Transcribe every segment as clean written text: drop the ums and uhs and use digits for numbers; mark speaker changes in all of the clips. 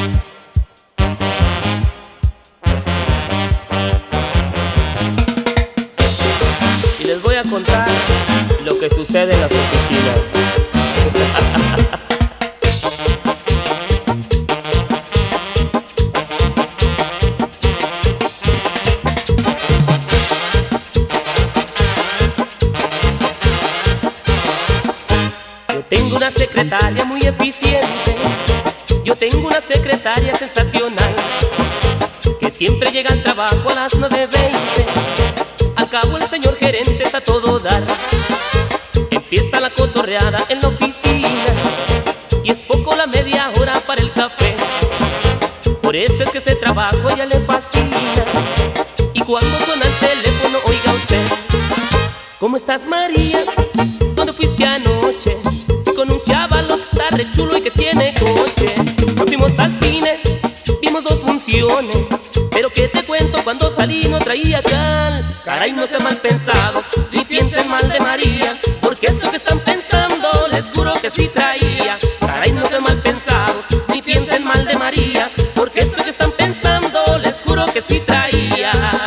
Speaker 1: Y les voy a contar lo que sucede en las oficinas. Yo tengo una secretaria muy eficiente, yo tengo una secretaria sensacional, que siempre llega al trabajo a las 9:20. Al cabo el señor gerente es a todo dar. Empieza la cotorreada en la oficina y es poco la media hora para el café. Por eso es que ese trabajo a ella le fascina. Y cuando suena el teléfono, oiga usted: ¿cómo estás, María? ¿Dónde fuiste anoche? Fui con un chavalo que está re chulo y que tiene coche. Nos fuimos al cine, vimos 2 funciones, pero que te cuento, cuando salí no traía cal. Caray, no sean mal pensados, ni piensen mal de María, porque eso que están pensando les juro que sí traía. Caray, no sean mal pensados, ni piensen mal de María, porque eso que están pensando les juro que sí traía.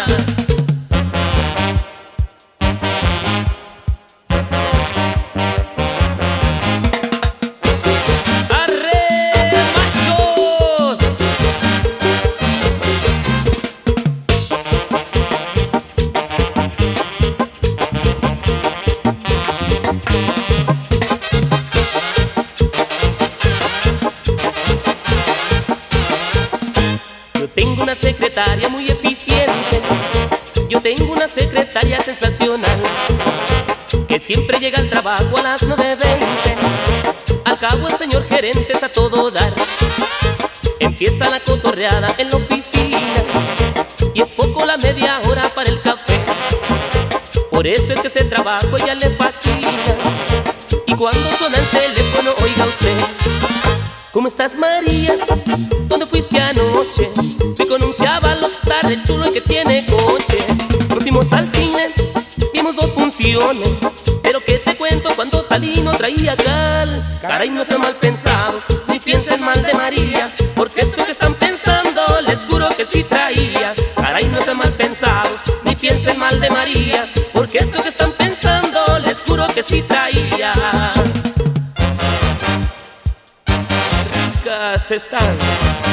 Speaker 1: Tengo una secretaria muy eficiente, yo tengo una secretaria sensacional, que siempre llega al trabajo a las 9:20. Al cabo el señor gerente es a todo dar. Empieza la cotorreada en la oficina y es poco la media hora para el café. Por eso es que ese trabajo a ella le fascina. Y cuando suena el teléfono, oiga usted: ¿cómo estás, María? ¿Dónde fuiste anoche? Fui con un chavalo que está re chulo y que tiene coche. Nos fuimos al cine, vimos 2 funciones, pero que te cuento, cuando salí no traía cal. Caray, no sean mal pensados, ni piensen mal de María, porque eso que están pensando les juro que sí traía. Caray, no sean mal pensados, ni piensen mal de María, porque eso que están pensando les juro que sí traía. Ricas están.